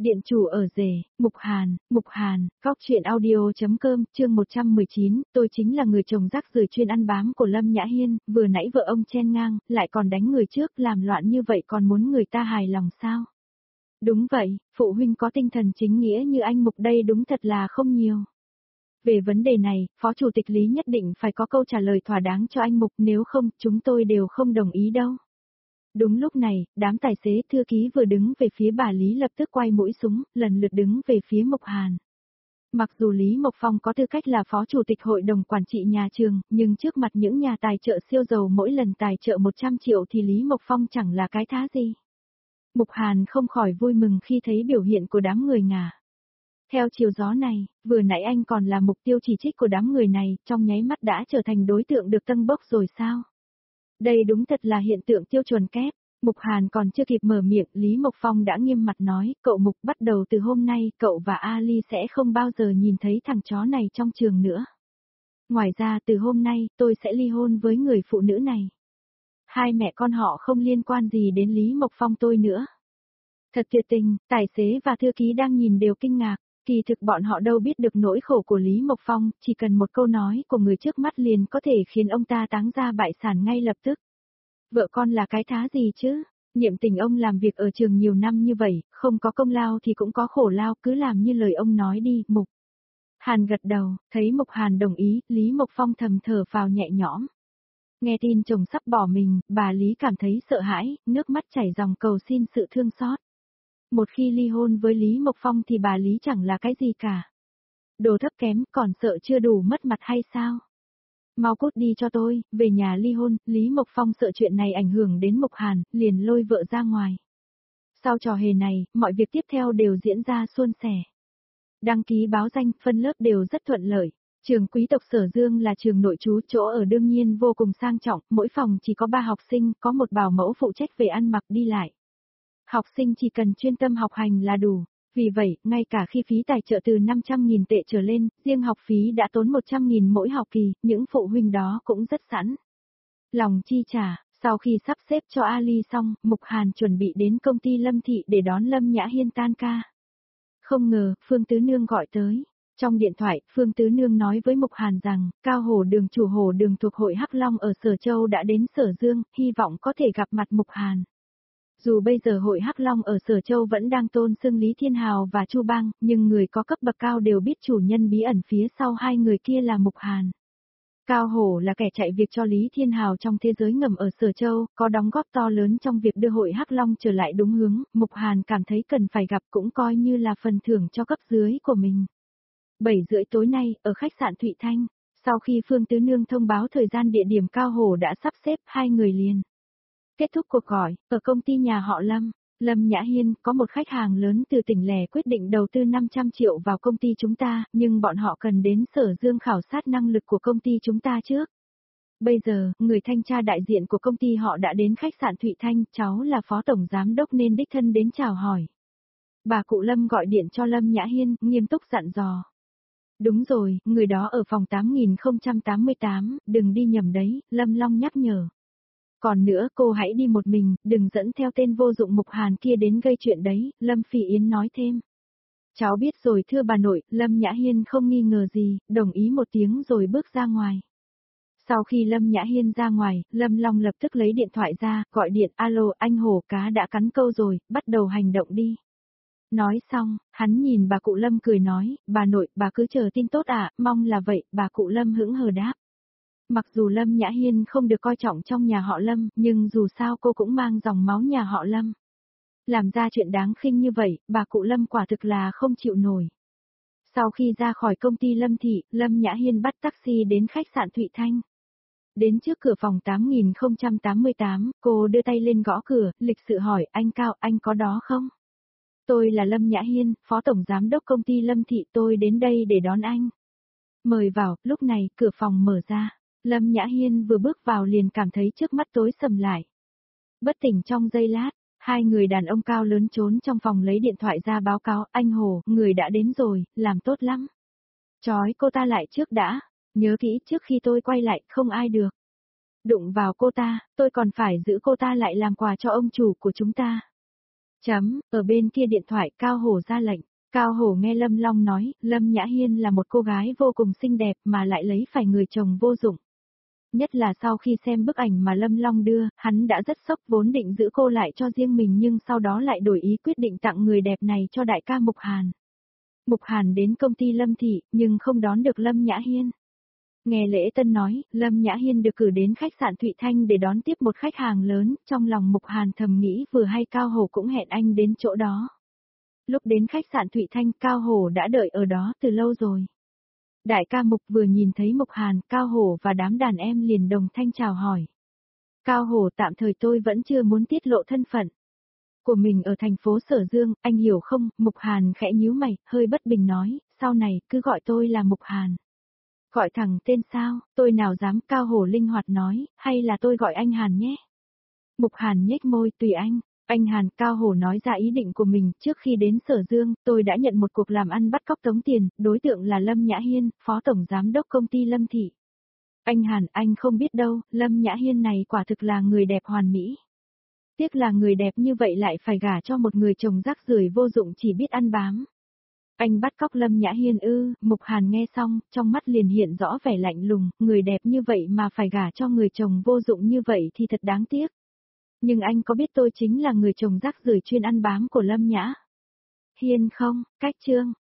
Điện chủ ở rể, Mục Hàn, góc truyện audio.com, chương 119, tôi chính là người chồng rác rưởi chuyên ăn bám của Lâm Nhã Hiên, vừa nãy vợ ông chen ngang, lại còn đánh người trước, làm loạn như vậy còn muốn người ta hài lòng sao? Đúng vậy, phụ huynh có tinh thần chính nghĩa như anh Mục đây đúng thật là không nhiều. Về vấn đề này, Phó Chủ tịch Lý nhất định phải có câu trả lời thỏa đáng cho anh Mục, nếu không, chúng tôi đều không đồng ý đâu. Đúng lúc này, đám tài xế thư ký vừa đứng về phía bà Lý lập tức quay mũi súng, lần lượt đứng về phía Mục Hàn. Mặc dù Lý Mộc Phong có tư cách là phó chủ tịch hội đồng quản trị nhà trường, nhưng trước mặt những nhà tài trợ siêu giàu mỗi lần tài trợ 100 triệu thì Lý Mộc Phong chẳng là cái thá gì. Mục Hàn không khỏi vui mừng khi thấy biểu hiện của đám người ngả. Theo chiều gió này, vừa nãy anh còn là mục tiêu chỉ trích của đám người này, trong nháy mắt đã trở thành đối tượng được tâng bốc rồi sao? Đây đúng thật là hiện tượng tiêu chuẩn kép. Mục Hàn còn chưa kịp mở miệng, Lý Mộc Phong đã nghiêm mặt nói, cậu Mục, bắt đầu từ hôm nay, cậu và Ali sẽ không bao giờ nhìn thấy thằng chó này trong trường nữa. Ngoài ra từ hôm nay, tôi sẽ ly hôn với người phụ nữ này. Hai mẹ con họ không liên quan gì đến Lý Mộc Phong tôi nữa. Thật tuyệt tình, tài xế và thư ký đang nhìn đều kinh ngạc. Kỳ thực bọn họ đâu biết được nỗi khổ của Lý Mộc Phong, chỉ cần một câu nói của người trước mắt liền có thể khiến ông ta táng ra bại sản ngay lập tức. Vợ con là cái thá gì chứ? Niệm tình ông làm việc ở trường nhiều năm như vậy, không có công lao thì cũng có khổ lao, cứ làm như lời ông nói đi, Mục. Hàn gật đầu, thấy Mục Hàn đồng ý, Lý Mộc Phong thầm thở phào nhẹ nhõm. Nghe tin chồng sắp bỏ mình, bà Lý cảm thấy sợ hãi, nước mắt chảy ròng cầu xin sự thương xót. Một khi ly hôn với Lý Mộc Phong thì bà Lý chẳng là cái gì cả. Đồ thấp kém, còn sợ chưa đủ mất mặt hay sao? Mau cút đi cho tôi, về nhà ly hôn, Lý Mộc Phong sợ chuyện này ảnh hưởng đến Mục Hàn, liền lôi vợ ra ngoài. Sau trò hề này, mọi việc tiếp theo đều diễn ra suôn sẻ. Đăng ký báo danh, phân lớp đều rất thuận lợi. Trường quý tộc Sở Dương là trường nội trú, chỗ ở đương nhiên vô cùng sang trọng, mỗi phòng chỉ có 3 học sinh, có một bảo mẫu phụ trách về ăn mặc đi lại. Học sinh chỉ cần chuyên tâm học hành là đủ. Vì vậy, ngay cả khi phí tài trợ từ 500.000 tệ trở lên, riêng học phí đã tốn 100.000 mỗi học kỳ, những phụ huynh đó cũng rất sẵn lòng chi trả. Sau khi sắp xếp cho Ali xong, Mục Hàn chuẩn bị đến công ty Lâm Thị để đón Lâm Nhã Hiên tan ca. Không ngờ, Phương Tứ Nương gọi tới. Trong điện thoại, Phương Tứ Nương nói với Mục Hàn rằng, Cao Hổ Đường chủ Hổ Đường thuộc hội Hắc Long ở Sở Châu đã đến Sở Dương, hy vọng có thể gặp mặt Mục Hàn. Dù bây giờ hội Hắc Long ở Sở Châu vẫn đang tôn xưng Lý Thiên Hào và Chu Bang, nhưng người có cấp bậc cao đều biết chủ nhân bí ẩn phía sau hai người kia là Mục Hàn. Cao Hổ là kẻ chạy việc cho Lý Thiên Hào trong thế giới ngầm ở Sở Châu, có đóng góp to lớn trong việc đưa hội Hắc Long trở lại đúng hướng, Mục Hàn cảm thấy cần phải gặp cũng coi như là phần thưởng cho cấp dưới của mình. 7:30 tối nay, ở khách sạn Thụy Thanh, sau khi Phương Tứ Nương thông báo thời gian địa điểm, Cao Hổ đã sắp xếp hai người liền. Kết thúc cuộc gọi, ở công ty nhà họ Lâm, Lâm Nhã Hiên, có một khách hàng lớn từ tỉnh lẻ quyết định đầu tư 500 triệu vào công ty chúng ta, nhưng bọn họ cần đến Sở Dương khảo sát năng lực của công ty chúng ta trước. Bây giờ, người thanh tra đại diện của công ty họ đã đến khách sạn Thụy Thanh, cháu là phó tổng giám đốc nên đích thân đến chào hỏi. Bà cụ Lâm gọi điện cho Lâm Nhã Hiên, nghiêm túc dặn dò. Đúng rồi, người đó ở phòng 8088, đừng đi nhầm đấy, Lâm Long nhắc nhở. Còn nữa, cô hãy đi một mình, đừng dẫn theo tên vô dụng Mục Hàn kia đến gây chuyện đấy, Lâm Phỉ Yến nói thêm. Cháu biết rồi thưa bà nội, Lâm Nhã Hiên không nghi ngờ gì, đồng ý một tiếng rồi bước ra ngoài. Sau khi Lâm Nhã Hiên ra ngoài, Lâm Long lập tức lấy điện thoại ra, gọi điện, alo, anh hổ cá đã cắn câu rồi, bắt đầu hành động đi. Nói xong, hắn nhìn bà cụ Lâm cười nói, bà nội, bà cứ chờ tin tốt ạ, mong là vậy, bà cụ Lâm hững hờ đáp. Mặc dù Lâm Nhã Hiên không được coi trọng trong nhà họ Lâm, nhưng dù sao cô cũng mang dòng máu nhà họ Lâm. Làm ra chuyện đáng khinh như vậy, bà cụ Lâm quả thực là không chịu nổi. Sau khi ra khỏi công ty Lâm Thị, Lâm Nhã Hiên bắt taxi đến khách sạn Thụy Thanh. Đến trước cửa phòng 8088, cô đưa tay lên gõ cửa, lịch sự hỏi, anh Cao, anh có đó không? Tôi là Lâm Nhã Hiên, phó tổng giám đốc công ty Lâm Thị, tôi đến đây để đón anh. Mời vào, lúc này, cửa phòng mở ra. Lâm Nhã Hiên vừa bước vào liền cảm thấy trước mắt tối sầm lại. Bất tỉnh trong giây lát, hai người đàn ông cao lớn trốn trong phòng lấy điện thoại ra báo cáo, anh Hồ, người đã đến rồi, làm tốt lắm. Trói cô ta lại trước đã, nhớ kỹ trước khi tôi quay lại, không ai được đụng vào cô ta, tôi còn phải giữ cô ta lại làm quà cho ông chủ của chúng ta. Ở bên kia điện thoại Cao Hổ ra lệnh. Cao Hổ nghe Lâm Long nói, Lâm Nhã Hiên là một cô gái vô cùng xinh đẹp mà lại lấy phải người chồng vô dụng. Nhất là sau khi xem bức ảnh mà Lâm Long đưa, hắn đã rất sốc vốn định giữ cô lại cho riêng mình nhưng sau đó lại đổi ý quyết định tặng người đẹp này cho đại ca Mục Hàn. Mục Hàn đến công ty Lâm Thị, nhưng không đón được Lâm Nhã Hiên. Nghe Lễ Tân nói, Lâm Nhã Hiên được cử đến khách sạn Thụy Thanh để đón tiếp một khách hàng lớn, trong lòng Mục Hàn thầm nghĩ vừa hay Cao Hổ cũng hẹn anh đến chỗ đó. Lúc đến khách sạn Thụy Thanh, Cao Hổ đã đợi ở đó từ lâu rồi. Đại ca Mục vừa nhìn thấy Mục Hàn, Cao Hổ và đám đàn em liền đồng thanh chào hỏi. Cao Hổ, tạm thời tôi vẫn chưa muốn tiết lộ thân phận của mình ở thành phố Sở Dương, anh hiểu không? Mục Hàn khẽ nhíu mày, hơi bất bình nói, sau này cứ gọi tôi là Mục Hàn. Gọi thẳng tên sao, tôi nào dám, Cao Hổ linh hoạt nói, hay là tôi gọi anh Hàn nhé. Mục Hàn nhếch môi, tùy anh. Anh Hàn, Cao Hổ nói ra ý định của mình, trước khi đến Sở Dương, tôi đã nhận một cuộc làm ăn bắt cóc tống tiền, đối tượng là Lâm Nhã Hiên, phó tổng giám đốc công ty Lâm Thị. Anh Hàn, anh không biết đâu, Lâm Nhã Hiên này quả thực là người đẹp hoàn mỹ. Tiếc là người đẹp như vậy lại phải gả cho một người chồng rác rưởi vô dụng chỉ biết ăn bám. Anh bắt cóc Lâm Nhã Hiên ư? Mục Hàn nghe xong, trong mắt liền hiện rõ vẻ lạnh lùng, người đẹp như vậy mà phải gả cho người chồng vô dụng như vậy thì thật đáng tiếc. Nhưng anh có biết tôi chính là người chồng rác rưởi chuyên ăn bám của Lâm Nhã Hiên không? Cách chương